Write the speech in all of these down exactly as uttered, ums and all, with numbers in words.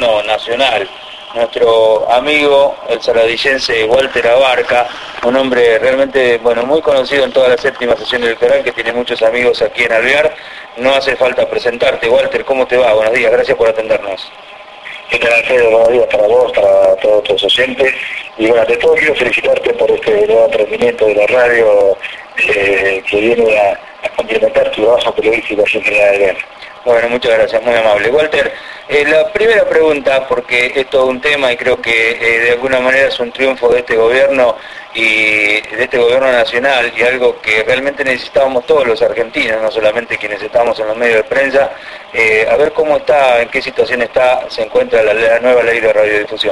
gobierno nacional. Nuestro amigo, el saladillense Walter Abarca, un hombre realmente, bueno, muy conocido en toda la séptima sesión electoral, que tiene muchos amigos aquí en Alvear. No hace falta presentarte. Walter, ¿cómo te va? Buenos días, gracias por atendernos. ¿Qué tal, Alfredo? Buenos días para vos, para todos tus oyentes. Y bueno, de todo quiero felicitarte por este nuevo emprendimiento de la radio eh, que viene a, a complementar tu trabajo periodístico aquí en General Alvear. Bueno, muchas gracias, muy amable. Walter, eh, la primera pregunta, porque es todo un tema y creo que eh, de alguna manera es un triunfo de este gobierno y de este gobierno nacional, y algo que realmente necesitábamos todos los argentinos, no solamente quienes estamos en los medios de prensa, eh, a ver cómo está, en qué situación está, se encuentra la, la nueva ley de radiodifusión.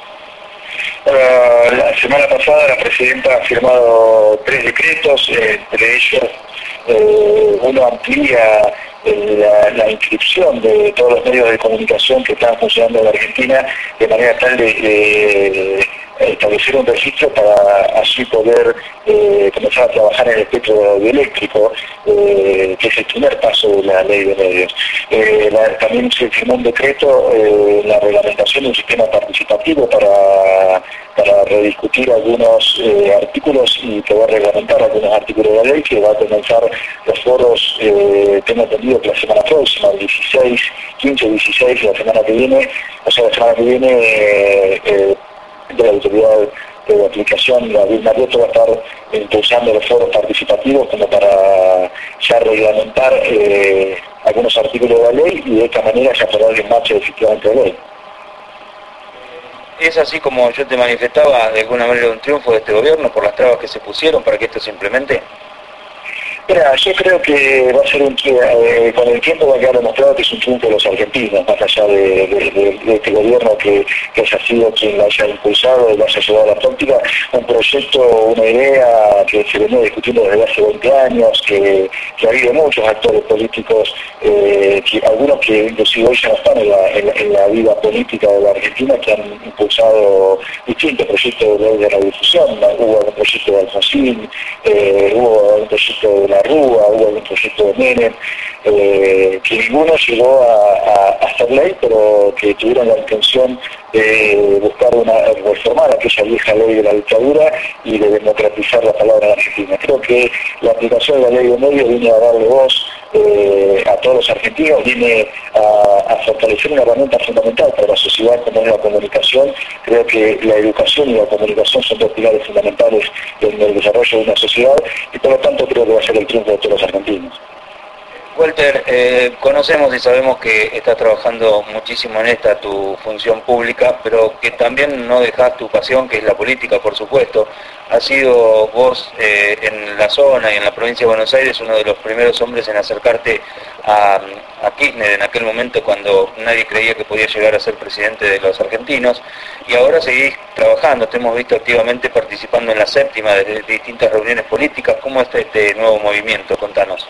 Uh, la semana pasada la presidenta ha firmado tres decretos, eh, entre ellos eh, uno amplía eh, la, la inscripción de todos los medios de comunicación que están funcionando en la Argentina, de manera tal de, de establecer un registro para así poder eh, comenzar a trabajar en el espectro eléctrico, eh, que es el primer paso de la ley de medios. Eh, la, también se firmó un decreto, eh, la reglamentación de un sistema participativo para, para rediscutir algunos eh, artículos y poder reglamentar algunos artículos de la ley, que va a comenzar los foros, eh, tengo entendido que la semana próxima, el dieciséis, quince, dieciséis, la semana que viene, o sea, la semana que viene, eh, eh, de la autoridad de aplicación, la Vilma Rioto va a estar impulsando los foros participativos como para ya reglamentar eh, algunos artículos de la ley y de esta manera ya poner en marcha efectivamente la ley. ¿Es así como yo te manifestaba, de alguna manera un triunfo de este gobierno por las trabas que se pusieron para que esto se implemente? Mira, yo creo que va a ser un eh, con el tiempo va a quedar demostrado que es un triunfo de los argentinos, más allá de, de, de, de este gobierno que, que haya sido quien lo haya impulsado y lo haya llevado a la práctica, un proyecto, una idea que se venía discutiendo desde hace veinte años, que, que ha habido muchos actores políticos, eh, que, algunos que inclusive hoy ya no están en la, en, en la vida política de la Argentina, que han impulsado distintos proyectos de ley de radiodifusión. Hubo un proyecto de Alfonsín, eh, hubo un proyecto de la Rúa, hubo un proyecto de Menem, eh, que ninguno llegó a, a, a hacer ley, pero que tuvieron la intención de buscar una, reformar aquella vieja ley de la dictadura y de democratizar la palabra en Argentina. Creo que la aplicación de la ley de medios viene a darle voz eh, a todos los argentinos, viene a, a fortalecer una herramienta fundamental para la sociedad como es la comunicación. Creo que la educación y la comunicación son dos pilares fundamentales en el desarrollo de una sociedad y por lo tanto creo que va a ser el triunfo de todos los argentinos. Walter, eh, conocemos y sabemos que estás trabajando muchísimo en esta, tu función pública, pero que también no dejas tu pasión, que es la política, por supuesto. Has sido vos eh, en la zona y en la provincia de Buenos Aires uno de los primeros hombres en acercarte a, a Kirchner en aquel momento cuando nadie creía que podía llegar a ser presidente de los argentinos, y ahora seguís trabajando, te hemos visto activamente participando en la séptima de distintas reuniones políticas. ¿Cómo está este nuevo movimiento? Contanos.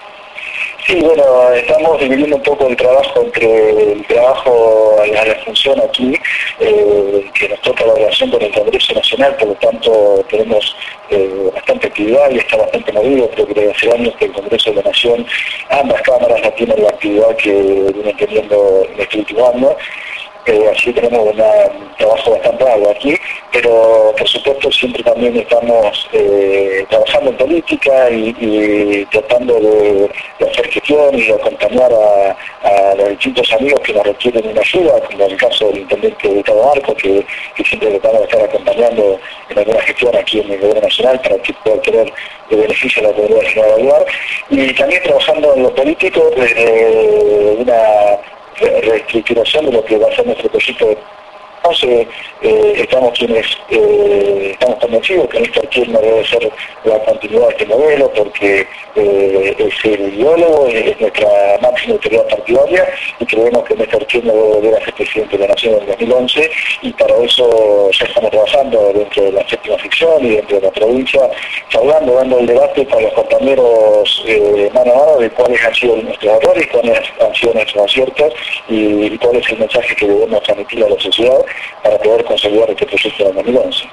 Sí, bueno, estamos dividiendo un poco el trabajo entre el trabajo a la, la función aquí, eh, que nos toca la relación con el Congreso Nacional, por lo tanto tenemos eh, bastante actividad y está bastante movido. Creo que desde hace años que el Congreso de la Nación, ambas cámaras ya tienen la actividad que vienen teniendo en este último año. Eh, así tenemos una, un trabajo bastante largo aquí, pero por supuesto siempre también estamos eh, trabajando en política y, y tratando de, de hacer gestión y de acompañar a, a los distintos amigos que nos requieren una ayuda, como el caso del intendente Gustavo Marco, que, que siempre vamos a estar acompañando en alguna gestión aquí en el Gobierno Nacional para que pueda tener de beneficio a la comunidad de General Alvear, y también trabajando en lo político desde una reestructuración de lo que va a ser nuestro proyecto de Entonces, eh, estamos quienes eh, estamos convencidos que Néstor Kirchner debe ser la continuidad de este modelo, porque eh, es el ideólogo, es nuestra máxima autoridad partidaria, y creemos que Néstor Kirchner debe volver a ser presidente de la Nación en el dos mil once, y para eso ya estamos trabajando dentro de la séptima sección y dentro de la provincia, charlando, dando el debate con los compañeros eh, mano a mano de cuáles han sido nuestros errores, cuáles han sido nuestros aciertos y, y cuál es el mensaje que debemos transmitir a la sociedad para poder consolidar este proyecto del dos mil once.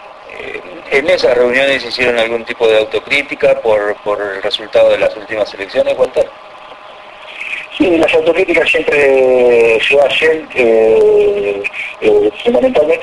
¿En esas reuniones hicieron algún tipo de autocrítica por, por el resultado de las últimas elecciones, Walter? Sí, las autocríticas siempre se hacen, eh,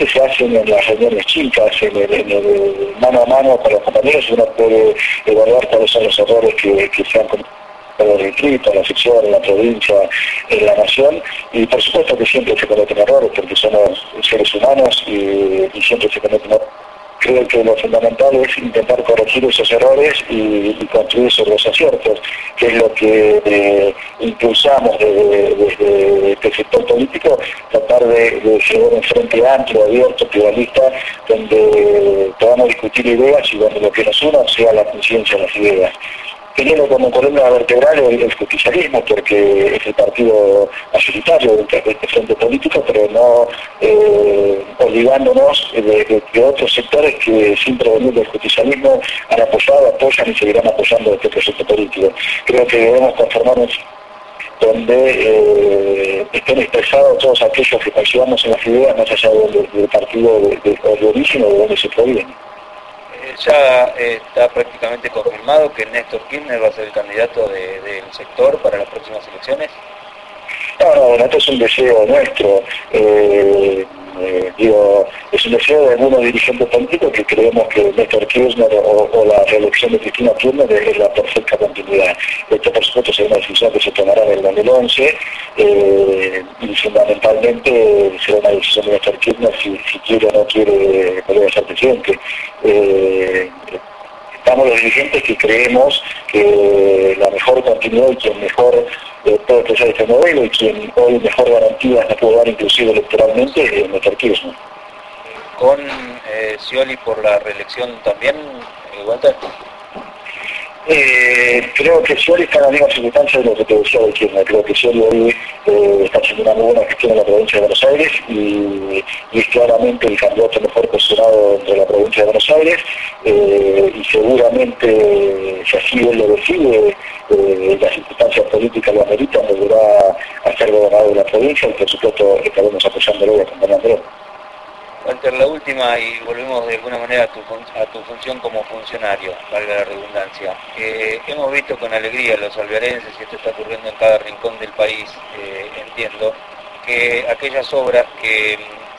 debate se hacen en las reuniones chicas, en el, en el mano a mano con los compañeros, uno puede evaluar cuáles son los errores que, que se han cometido en el distrito, en la sección, en la provincia, en la nación, y por supuesto que siempre se cometen errores porque somos seres humanos y, y siempre se cometen errores. Creo que lo fundamental es intentar corregir esos errores y, y construir sobre los aciertos, que es lo que eh, impulsamos desde, desde este sector político, tratar de, de llevar un frente amplio, abierto, pluralista, donde podamos discutir ideas y donde lo que nos una sea la conciencia de las ideas. Teniendo como columna vertebral el, el justicialismo, porque es el partido mayoritario de este frente político, pero no eh, olvidándonos de, de, de otros sectores que sin provenir del justicialismo han apoyado, apoyan y seguirán apoyando este proyecto político. Creo que debemos conformarnos donde eh, estén expresados todos aquellos que coincidamos en las ideas, más allá del, del partido de, de, de origen o de donde se proviene. Ya eh, está prácticamente confirmado que Néstor Kirchner va a ser el candidato de, del sector para las próximas elecciones. No, no, bueno, esto es un deseo nuestro. Eh, eh, digo, es un deseo de algunos dirigentes políticos que creemos que Néstor Kirchner o, o la reelección de Cristina Kirchner es la perfecta continuidad. Esto, por supuesto, será una decisión que se tomará en el dos mil once eh, y fundamentalmente será una decisión de Néstor Kirchner si, si quiere o no quiere volver a ser presidente. Eh, Estamos los dirigentes que creemos que la mejor continuidad y quien mejor eh, puede expresar este modelo y quien hoy mejor garantías nos puede dar inclusive electoralmente es Néstor Kirchner. ¿Con eh, Scioli por la reelección también, eh, Walter? Eh, creo que Scioli está en la misma circunstancia de lo que te decía de Kirchner. Creo que Scioli hoy eh, está haciendo una muy buena gestión en la provincia de Buenos Aires y, y es claramente el candidato mejor posicionado entre la provincia de Buenos Aires eh, y seguramente, si así él lo decide, eh, las circunstancias políticas lo ameritan, volverá a ser gobernador de la provincia y por supuesto estaremos apoyándolo y acompañándolo. Walter, la última, y volvemos de alguna manera a tu, a tu función como funcionario, valga la redundancia. Eh, hemos visto con alegría los alvearenses, y esto está ocurriendo en cada rincón del país, eh, entiendo, que aquellas obras que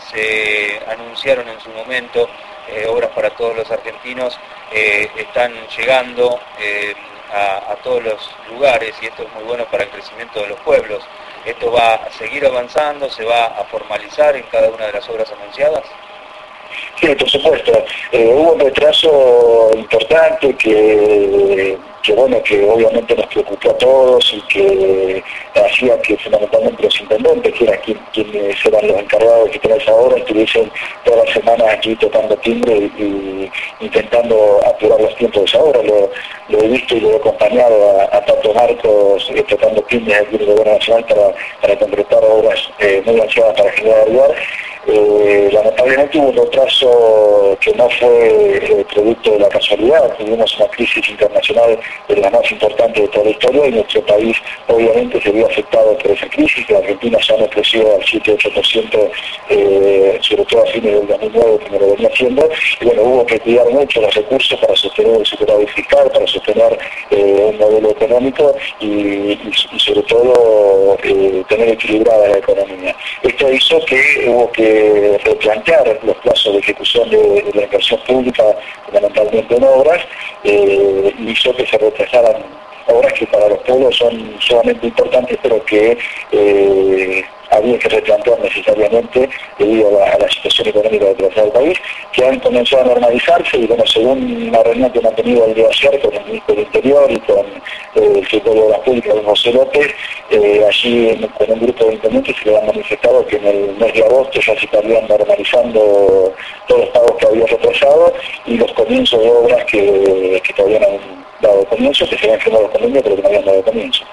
se anunciaron en su momento, eh, obras para todos los argentinos, eh, están llegando eh, a, a todos los lugares, y esto es muy bueno para el crecimiento de los pueblos. ¿Esto va a seguir avanzando? ¿Se va a formalizar en cada una de las obras anunciadas? Sí, por supuesto. Eh, hubo un retraso importante que, que, bueno, que obviamente nos preocupó a todos y que hacía que fundamentalmente los intendentes, que eran quien, quienes eran los encargados de gestionar esa obra, estuviesen todas las semanas aquí tocando timbre y, y intentando apurar los tiempos de esa obra. Lo, lo he visto y lo he acompañado a, a Tato Marcos eh, tocando timbres aquí en el Gobierno Nacional para, para concretar obras eh, muy ansiadas para General Alvear. Eh, lamentablemente hubo un retraso que no fue eh, producto de la casualidad. Tuvimos una crisis internacional de las más importantes de toda la historia y nuestro país obviamente se vio afectado por esa crisis. La Argentina ya no creció al siete ocho por ciento, eh, sobre todo a fines del dos mil nueve, como lo venía haciendo, y bueno, hubo que cuidar mucho los recursos para sostener el superávit fiscal, para sostener eh, un modelo económico y, y, y sobre todo eh, tener equilibrada la economía. Esto hizo que hubo que replantear los plazos de ejecución de, de la inversión pública, fundamentalmente en obras, eh, hizo que se retrasaran obras que para los pueblos son sumamente importantes, pero que eh, había que replantear necesariamente debido a la, a la situación económica de todo el país, que han comenzado a normalizarse y bueno, según una reunión que hemos tenido el día de ayer con el ministro del Interior y con eh, el secretario de Obras Públicas, don José López, eh, allí en, con un grupo de intendentes se le han manifestado que en el mes de agosto ya se estarían normalizando todos los pagos que había retrasado y los comienzos de obras que, que todavía no han dado comienzo, que se habían firmado los convenios pero que no habían dado comienzo.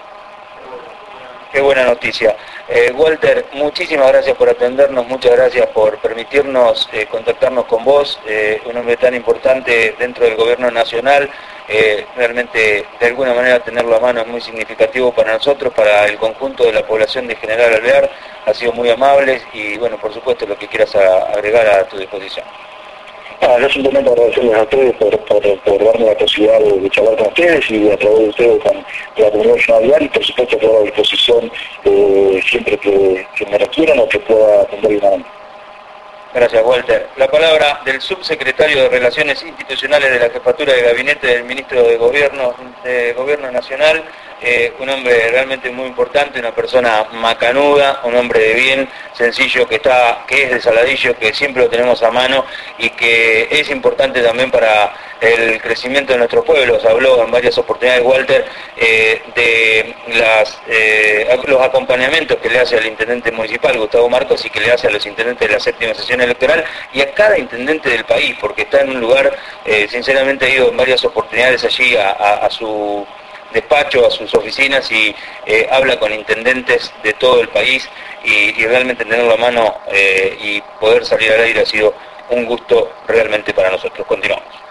Qué buena noticia. Eh, Walter, muchísimas gracias por atendernos, muchas gracias por permitirnos eh, contactarnos con vos, eh, un hombre tan importante dentro del gobierno nacional. Eh, realmente, de alguna manera, tenerlo a mano es muy significativo para nosotros, para el conjunto de la población de General Alvear. Ha sido muy amable y, bueno, por supuesto, lo que quieras a, agregar a tu disposición. Ah, yo simplemente agradecerles a ustedes por, por, por darme la posibilidad de, de charlar con ustedes y a través de ustedes con la comunidad nacional y por supuesto a toda disposición eh, siempre que, que me requieran o que pueda atender una mano. Gracias, Walter. La palabra del subsecretario de Relaciones Institucionales de la Jefatura de Gabinete del Ministro de Gobierno, de Gobierno Nacional, eh, un hombre realmente muy importante, una persona macanuda, un hombre de bien, sencillo, que está, que es de Saladillo, que siempre lo tenemos a mano y que es importante también para el crecimiento de nuestros pueblos. Habló en varias oportunidades Walter eh, de las, eh, los acompañamientos que le hace al intendente municipal, Gustavo Marcos, y que le hace a los intendentes de la séptima sesión electoral y a cada intendente del país, porque está en un lugar, eh, sinceramente he ido en varias oportunidades allí a, a, a su despacho, a sus oficinas y eh, habla con intendentes de todo el país y, y realmente tenerlo a mano eh, y poder salir al aire ha sido un gusto realmente para nosotros. Continuamos.